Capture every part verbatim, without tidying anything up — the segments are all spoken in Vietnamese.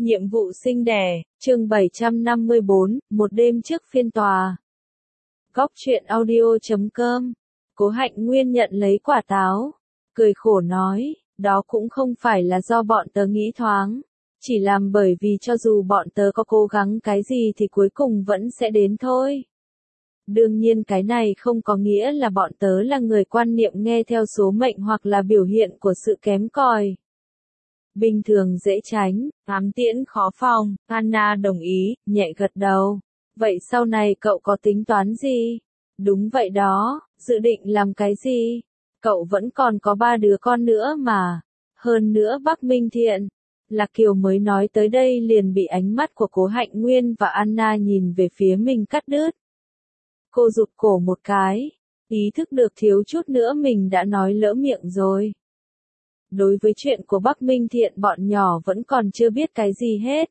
Nhiệm vụ sinh đẻ, chương bảy trăm năm mươi bốn, một đêm trước phiên tòa. Góc truyện audio chấm com. Cố Hạnh Nguyên nhận lấy quả táo, cười khổ nói, đó cũng không phải là do bọn tớ nghĩ thoáng, chỉ làm bởi vì cho dù bọn tớ có cố gắng cái gì thì cuối cùng vẫn sẽ đến thôi. Đương nhiên cái này không có nghĩa là bọn tớ là người quan niệm nghe theo số mệnh hoặc là biểu hiện của sự kém cỏi. Bình thường dễ tránh, ám tiễn khó phòng, Anna đồng ý, nhẹ gật đầu. Vậy sau này cậu có tính toán gì? Đúng vậy đó, dự định làm cái gì? Cậu vẫn còn có ba đứa con nữa mà. Hơn nữa Bắc Minh Thiện. Lạc Kiều mới nói tới đây liền bị ánh mắt của Cố Hạnh Nguyên và Anna nhìn về phía mình cắt đứt. Cô rụt cổ một cái, ý thức được thiếu chút nữa mình đã nói lỡ miệng rồi. Đối với chuyện của Bắc Minh Thiện bọn nhỏ vẫn còn chưa biết cái gì hết.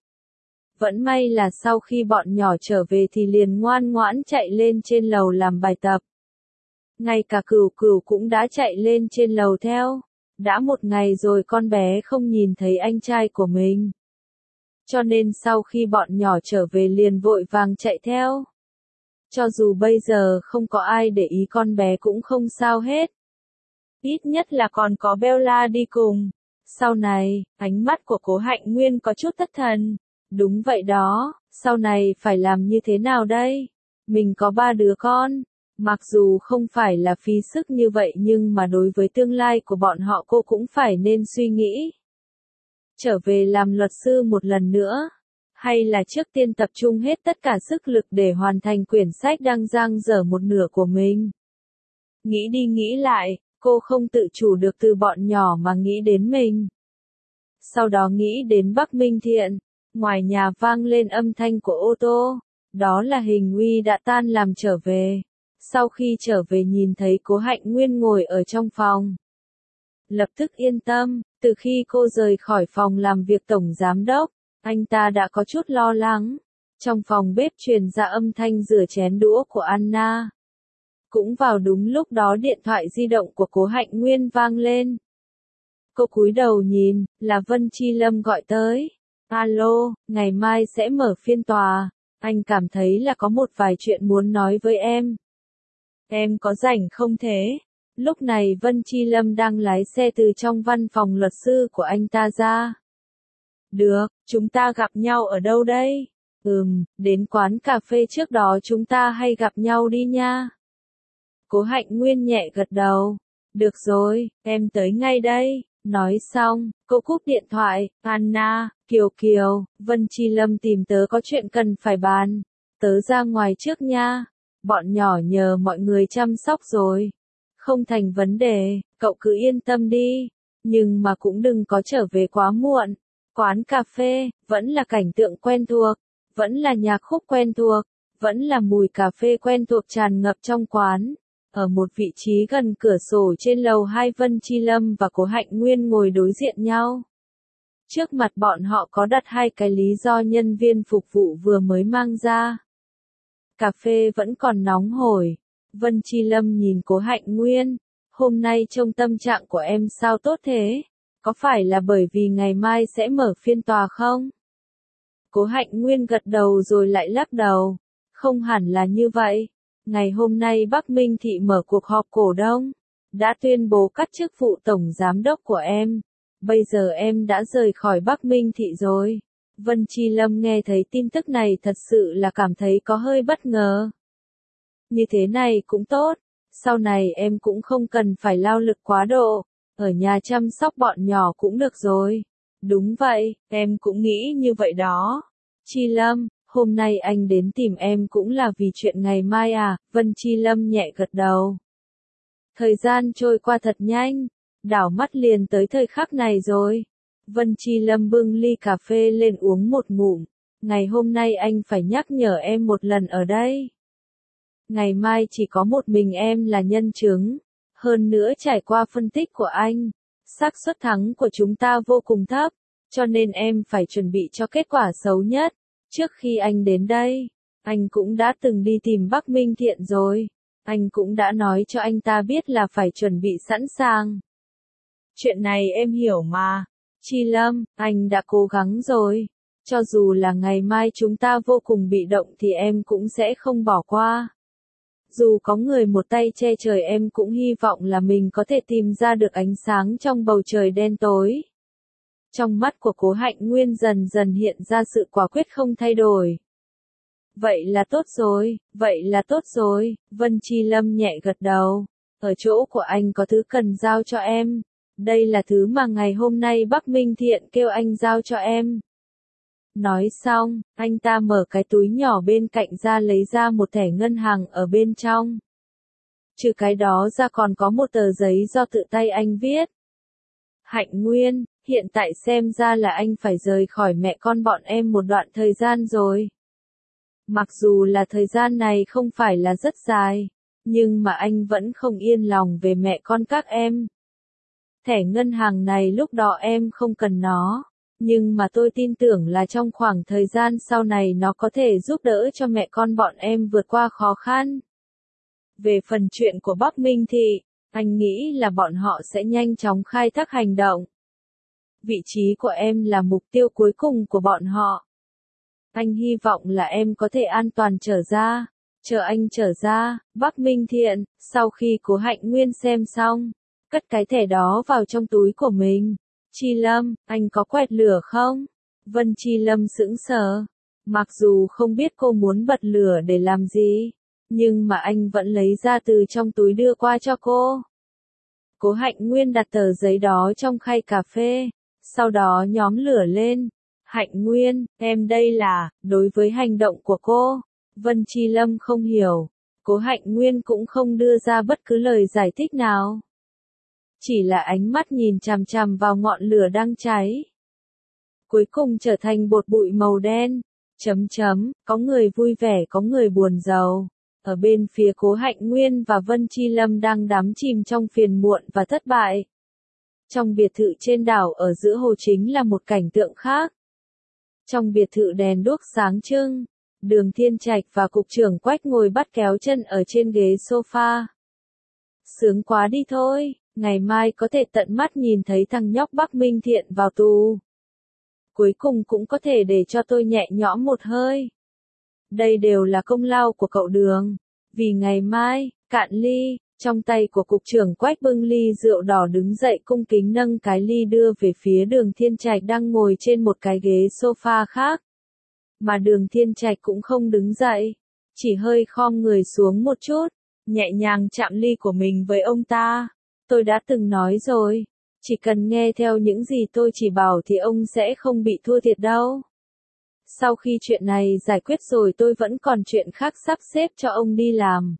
Vẫn may là sau khi bọn nhỏ trở về thì liền ngoan ngoãn chạy lên trên lầu làm bài tập. Ngay cả Cửu Cửu cũng đã chạy lên trên lầu theo. Đã một ngày rồi con bé không nhìn thấy anh trai của mình. Cho nên sau khi bọn nhỏ trở về liền vội vàng chạy theo. Cho dù bây giờ không có ai để ý con bé cũng không sao hết. Ít nhất là còn có Bella đi cùng. Sau này, ánh mắt của Cố Hạnh Nguyên có chút thất thần. Đúng vậy đó, sau này phải làm như thế nào đây? Mình có ba đứa con. Mặc dù không phải là phí sức như vậy nhưng mà đối với tương lai của bọn họ cô cũng phải nên suy nghĩ. Trở về làm luật sư một lần nữa. Hay là trước tiên tập trung hết tất cả sức lực để hoàn thành quyển sách đang dang dở một nửa của mình. Nghĩ đi nghĩ lại. Cô không tự chủ được từ bọn nhỏ mà nghĩ đến mình. Sau đó nghĩ đến Bắc Minh Thiện. Ngoài nhà vang lên âm thanh của ô tô. Đó là Hình Uy đã tan làm trở về. Sau khi trở về nhìn thấy Cố Hạnh Nguyên ngồi ở trong phòng. Lập tức yên tâm, từ khi cô rời khỏi phòng làm việc tổng giám đốc, anh ta đã có chút lo lắng. Trong phòng bếp truyền ra âm thanh rửa chén đũa của Anna. Cũng vào đúng lúc đó điện thoại di động của Cố Hạnh Nguyên vang lên. Cô cúi đầu nhìn, là Vân Chi Lâm gọi tới. Alo, ngày mai sẽ mở phiên tòa. Anh cảm thấy là có một vài chuyện muốn nói với em. Em có rảnh không thế? Lúc này Vân Chi Lâm đang lái xe từ trong văn phòng luật sư của anh ta ra. Được, chúng ta gặp nhau ở đâu đây? Ừm, đến quán cà phê trước đó chúng ta hay gặp nhau đi nha. Cố Hạnh Nguyên nhẹ gật đầu. Được rồi, em tới ngay đây. Nói xong, cô cúp điện thoại. Anna, Kiều Kiều, Vân Chi Lâm tìm tớ có chuyện cần phải bàn. Tớ ra ngoài trước nha. Bọn nhỏ nhờ mọi người chăm sóc rồi. Không thành vấn đề, cậu cứ yên tâm đi. Nhưng mà cũng đừng có trở về quá muộn. Quán cà phê, vẫn là cảnh tượng quen thuộc. Vẫn là nhạc khúc quen thuộc. Vẫn là mùi cà phê quen thuộc tràn ngập trong quán. Ở một vị trí gần cửa sổ trên lầu hai Vân Chi Lâm và Cố Hạnh Nguyên ngồi đối diện nhau. Trước mặt bọn họ có đặt hai cái lý do nhân viên phục vụ vừa mới mang ra. Cà phê vẫn còn nóng hổi. Vân Chi Lâm nhìn Cố Hạnh Nguyên. Hôm nay trông tâm trạng của em sao tốt thế? Có phải là bởi vì ngày mai sẽ mở phiên tòa không? Cố Hạnh Nguyên gật đầu rồi lại lắc đầu. Không hẳn là như vậy. Ngày hôm nay Bắc Minh Thị mở cuộc họp cổ đông, đã tuyên bố cắt chức vụ tổng giám đốc của em. Bây giờ em đã rời khỏi Bắc Minh Thị rồi. Vân Chi Lâm nghe thấy tin tức này thật sự là cảm thấy có hơi bất ngờ. Như thế này cũng tốt, sau này em cũng không cần phải lao lực quá độ, ở nhà chăm sóc bọn nhỏ cũng được rồi. Đúng vậy, em cũng nghĩ như vậy đó. Chi Lâm. Hôm nay anh đến tìm em cũng là vì chuyện ngày mai à, Vân Chi Lâm nhẹ gật đầu. Thời gian trôi qua thật nhanh, đảo mắt liền tới thời khắc này rồi. Vân Chi Lâm bưng ly cà phê lên uống một ngụm. Ngày hôm nay anh phải nhắc nhở em một lần ở đây. Ngày mai chỉ có một mình em là nhân chứng. Hơn nữa trải qua phân tích của anh, xác suất thắng của chúng ta vô cùng thấp, cho nên em phải chuẩn bị cho kết quả xấu nhất. Trước khi anh đến đây, anh cũng đã từng đi tìm Bắc Minh Thiện rồi. Anh cũng đã nói cho anh ta biết là phải chuẩn bị sẵn sàng. Chuyện này em hiểu mà. Chi Lâm, anh đã cố gắng rồi. Cho dù là ngày mai chúng ta vô cùng bị động thì em cũng sẽ không bỏ qua. Dù có người một tay che trời em cũng hy vọng là mình có thể tìm ra được ánh sáng trong bầu trời đen tối. Trong mắt của Cố Hạnh Nguyên dần dần hiện ra sự quả quyết không thay đổi. Vậy là tốt rồi, vậy là tốt rồi, Vân Chi Lâm nhẹ gật đầu. Ở chỗ của anh có thứ cần giao cho em. Đây là thứ mà ngày hôm nay Bắc Minh Thiện kêu anh giao cho em. Nói xong, anh ta mở cái túi nhỏ bên cạnh ra lấy ra một thẻ ngân hàng ở bên trong. Trừ cái đó ra còn có một tờ giấy do tự tay anh viết. Hạnh Nguyên, hiện tại xem ra là anh phải rời khỏi mẹ con bọn em một đoạn thời gian rồi. Mặc dù là thời gian này không phải là rất dài, nhưng mà anh vẫn không yên lòng về mẹ con các em. Thẻ ngân hàng này lúc đó em không cần nó, nhưng mà tôi tin tưởng là trong khoảng thời gian sau này nó có thể giúp đỡ cho mẹ con bọn em vượt qua khó khăn. Về phần chuyện của Bắc Minh Thị, anh nghĩ là bọn họ sẽ nhanh chóng khai thác hành động. Vị trí của em là mục tiêu cuối cùng của bọn họ. Anh hy vọng là em có thể an toàn trở ra. Chờ anh trở ra, Bắc Minh Thiện, sau khi Cố Hạnh Nguyên xem xong, cất cái thẻ đó vào trong túi của mình. Chi Lâm, anh có quẹt lửa không? Vân Chi Lâm sững sờ. Mặc dù không biết cô muốn bật lửa để làm gì, nhưng mà anh vẫn lấy ra từ trong túi đưa qua cho cô. Cố Hạnh Nguyên đặt tờ giấy đó trong khay cà phê, sau đó nhóm lửa lên. Hạnh Nguyên, em đây là, đối với hành động của cô. Vân Chi Lâm không hiểu. Cố Hạnh Nguyên cũng không đưa ra bất cứ lời giải thích nào. Chỉ là ánh mắt nhìn chằm chằm vào ngọn lửa đang cháy. Cuối cùng trở thành bột bụi màu đen. Chấm chấm, có người vui vẻ có người buồn rầu. Ở bên phía Cố Hạnh Nguyên và Vân Chi Lâm đang đắm chìm trong phiền muộn và thất bại. Trong biệt thự trên đảo ở giữa hồ chính là một cảnh tượng khác. Trong biệt thự đèn đuốc sáng trưng, Đường Thiên Trạch và cục trưởng Quách ngồi bắt kéo chân ở trên ghế sofa. Sướng quá đi thôi, ngày mai có thể tận mắt nhìn thấy thằng nhóc Bắc Minh Thiện vào tù. Cuối cùng cũng có thể để cho tôi nhẹ nhõm một hơi. Đây đều là công lao của cậu Đường. Vì ngày mai, cạn ly, trong tay của cục trưởng Quách bưng ly rượu đỏ đứng dậy cung kính nâng cái ly đưa về phía Đường Thiên Trạch đang ngồi trên một cái ghế sofa khác. Mà Đường Thiên Trạch cũng không đứng dậy, chỉ hơi khom người xuống một chút, nhẹ nhàng chạm ly của mình với ông ta. Tôi đã từng nói rồi, chỉ cần nghe theo những gì tôi chỉ bảo thì ông sẽ không bị thua thiệt đâu. Sau khi chuyện này giải quyết rồi tôi vẫn còn chuyện khác sắp xếp cho ông đi làm.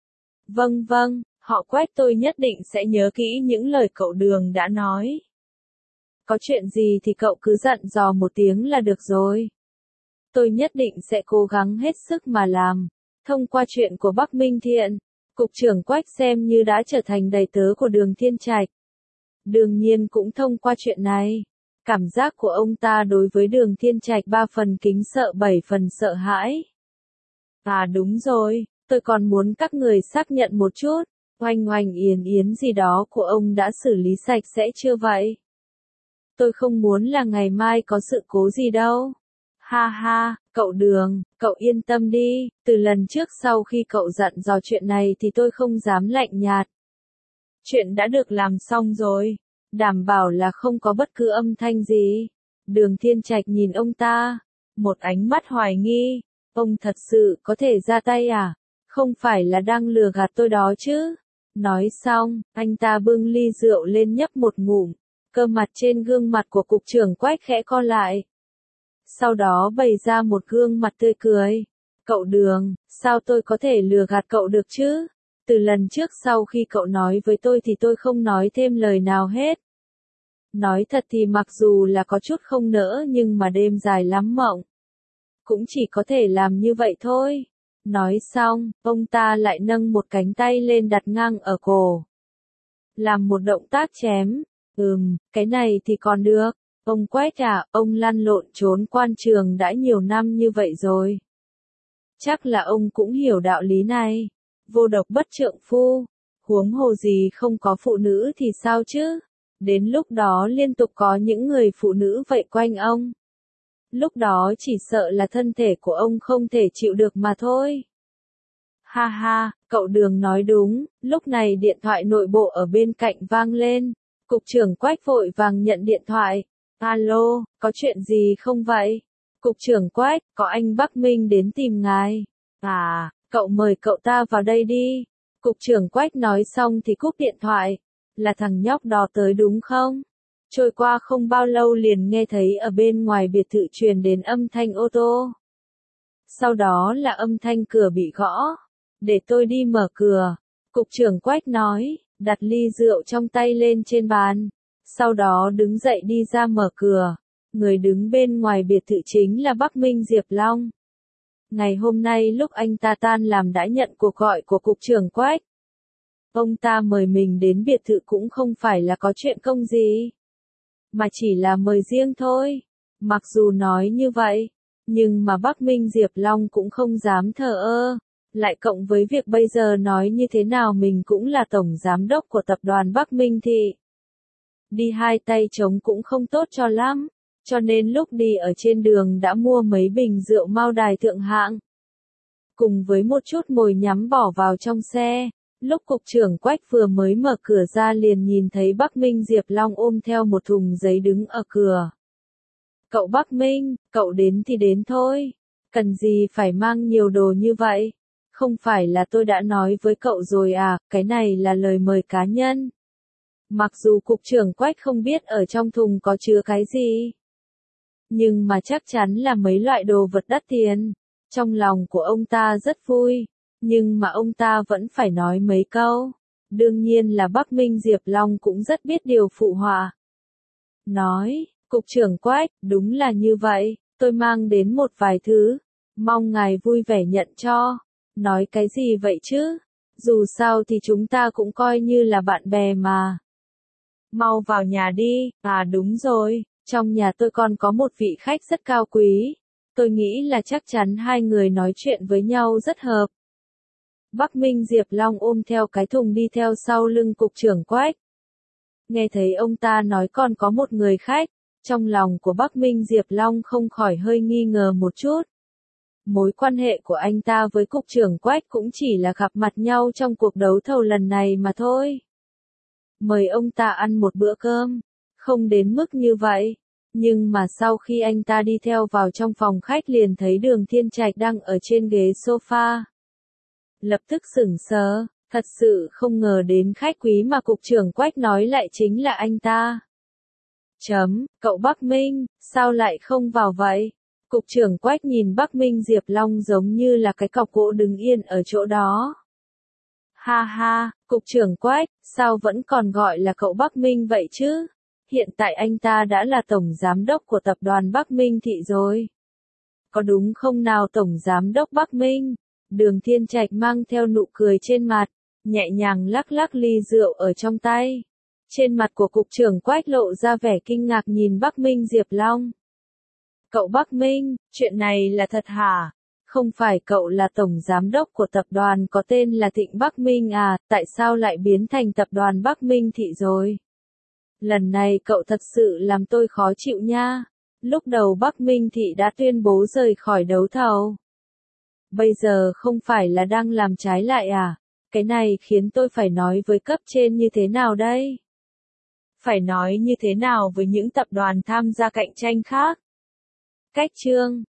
Vâng vâng, họ Quách tôi nhất định sẽ nhớ kỹ những lời cậu Đường đã nói. Có chuyện gì thì cậu cứ dặn dò một tiếng là được rồi. Tôi nhất định sẽ cố gắng hết sức mà làm. Thông qua chuyện của Bắc Minh Thiện, cục trưởng Quách xem như đã trở thành đầy tớ của Đường Thiên Trạch. Đương nhiên cũng thông qua chuyện này, cảm giác của ông ta đối với Đường Thiên Trạch ba phần kính sợ bảy phần sợ hãi. À đúng rồi, tôi còn muốn các người xác nhận một chút, oanh oanh yến yến gì đó của ông đã xử lý sạch sẽ chưa vậy? Tôi không muốn là ngày mai có sự cố gì đâu. Ha ha, cậu Đường, cậu yên tâm đi, từ lần trước sau khi cậu dặn dò chuyện này thì tôi không dám lạnh nhạt. Chuyện đã được làm xong rồi, đảm bảo là không có bất cứ âm thanh gì. Đường Thiên Trạch nhìn ông ta, một ánh mắt hoài nghi, ông thật sự có thể ra tay à? Không phải là đang lừa gạt tôi đó chứ? Nói xong, anh ta bưng ly rượu lên nhấp một ngụm, cơ mặt trên gương mặt của cục trưởng Quách khẽ co lại. Sau đó bày ra một gương mặt tươi cười. Cậu Đường, sao tôi có thể lừa gạt cậu được chứ? Từ lần trước sau khi cậu nói với tôi thì tôi không nói thêm lời nào hết. Nói thật thì mặc dù là có chút không nỡ nhưng mà đêm dài lắm mộng. Cũng chỉ có thể làm như vậy thôi. Nói xong, ông ta lại nâng một cánh tay lên đặt ngang ở cổ. Làm một động tác chém. Ừm, cái này thì còn được. Ông Quách à, ông lăn lộn trốn quan trường đã nhiều năm như vậy rồi. Chắc là ông cũng hiểu đạo lý này. Vô độc bất trượng phu. Huống hồ gì không có phụ nữ thì sao chứ? Đến lúc đó liên tục có những người phụ nữ vậy quanh ông. lúc đó chỉ sợ là thân thể của ông không thể chịu được mà thôi. Ha ha, cậu Đường nói đúng, lúc này điện thoại nội bộ ở bên cạnh vang lên. Cục trưởng Quách vội vàng nhận điện thoại. Alo, có chuyện gì không vậy? Cục trưởng Quách, có anh Bắc Minh đến tìm ngài. À, cậu mời cậu ta vào đây đi. Cục trưởng Quách nói xong thì cúp điện thoại. Là thằng nhóc đó tới đúng không? Trôi qua không bao lâu liền nghe thấy ở bên ngoài biệt thự truyền đến âm thanh ô tô. Sau đó là âm thanh cửa bị gõ. Để tôi đi mở cửa. Cục trưởng Quách nói, đặt ly rượu trong tay lên trên bàn. Sau đó đứng dậy đi ra mở cửa. Người đứng bên ngoài biệt thự chính là Bắc Minh Diệp Long. Ngày hôm nay lúc anh ta tan làm đã nhận cuộc gọi của cục trưởng Quách. Ông ta mời mình đến biệt thự cũng không phải là có chuyện công gì, mà chỉ là mời riêng thôi. Mặc dù nói như vậy, nhưng mà Bắc Minh Diệp Long cũng không dám thờ ơ. Lại cộng với việc bây giờ nói như thế nào mình cũng là tổng giám đốc của tập đoàn Bắc Minh Thị. Đi hai tay trống cũng không tốt cho lắm, cho nên lúc đi ở trên đường đã mua mấy bình rượu Mao Đài thượng hạng. Cùng với một chút mồi nhắm bỏ vào trong xe. Lúc cục trưởng Quách vừa mới mở cửa ra liền nhìn thấy Bắc Minh Diệp Long ôm theo một thùng giấy đứng ở cửa. Cậu Bắc Minh, cậu đến thì đến thôi. Cần gì phải mang nhiều đồ như vậy? Không phải là tôi đã nói với cậu rồi à, cái này là lời mời cá nhân. Mặc dù cục trưởng Quách không biết ở trong thùng có chứa cái gì, nhưng mà chắc chắn là mấy loại đồ vật đắt tiền. Trong lòng của ông ta rất vui, nhưng mà ông ta vẫn phải nói mấy câu. Đương nhiên là Bắc Minh Diệp Long cũng rất biết điều phụ họa. Nói, cục trưởng Quách, đúng là như vậy, tôi mang đến một vài thứ, mong ngài vui vẻ nhận cho. Nói cái gì vậy chứ? Dù sao thì chúng ta cũng coi như là bạn bè mà. Mau vào nhà đi. À đúng rồi, trong nhà tôi còn có một vị khách rất cao quý. Tôi nghĩ là chắc chắn hai người nói chuyện với nhau rất hợp. Bắc Minh Diệp Long ôm theo cái thùng đi theo sau lưng cục trưởng Quách. Nghe thấy ông ta nói còn có một người khách, trong lòng của Bắc Minh Diệp Long không khỏi hơi nghi ngờ một chút. Mối quan hệ của anh ta với cục trưởng Quách cũng chỉ là gặp mặt nhau trong cuộc đấu thầu lần này mà thôi. Mời ông ta ăn một bữa cơm, không đến mức như vậy. Nhưng mà sau khi anh ta đi theo vào trong phòng khách liền thấy Đường Thiên Trạch đang ở trên ghế sofa. Lập tức sửng sờ, thật sự không ngờ đến khách quý mà cục trưởng Quách nói lại chính là anh ta. Chấm, cậu Bắc Minh, sao lại không vào vậy? Cục trưởng Quách nhìn Bắc Minh Diệp Long giống như là cái cọc gỗ đứng yên ở chỗ đó. Ha ha, cục trưởng Quách, sao vẫn còn gọi là cậu Bắc Minh vậy chứ? Hiện tại anh ta đã là tổng giám đốc của tập đoàn Bắc Minh Thị rồi. Có đúng không nào tổng giám đốc Bắc Minh? Đường Thiên Trạch mang theo nụ cười trên mặt, nhẹ nhàng lắc lắc ly rượu ở trong tay. Trên mặt của cục trưởng Quách lộ ra vẻ kinh ngạc nhìn Bắc Minh Diệp Long. Cậu Bắc Minh, chuyện này là thật hả? Không phải cậu là tổng giám đốc của tập đoàn có tên là Thịnh Bắc Minh à, tại sao lại biến thành tập đoàn Bắc Minh Thị rồi? Lần này cậu thật sự làm tôi khó chịu nha. Lúc đầu Bắc Minh Thị đã tuyên bố rời khỏi đấu thầu. Bây giờ không phải là đang làm trái lại à? Cái này khiến tôi phải nói với cấp trên như thế nào đây? Phải nói như thế nào với những tập đoàn tham gia cạnh tranh khác? Cách chương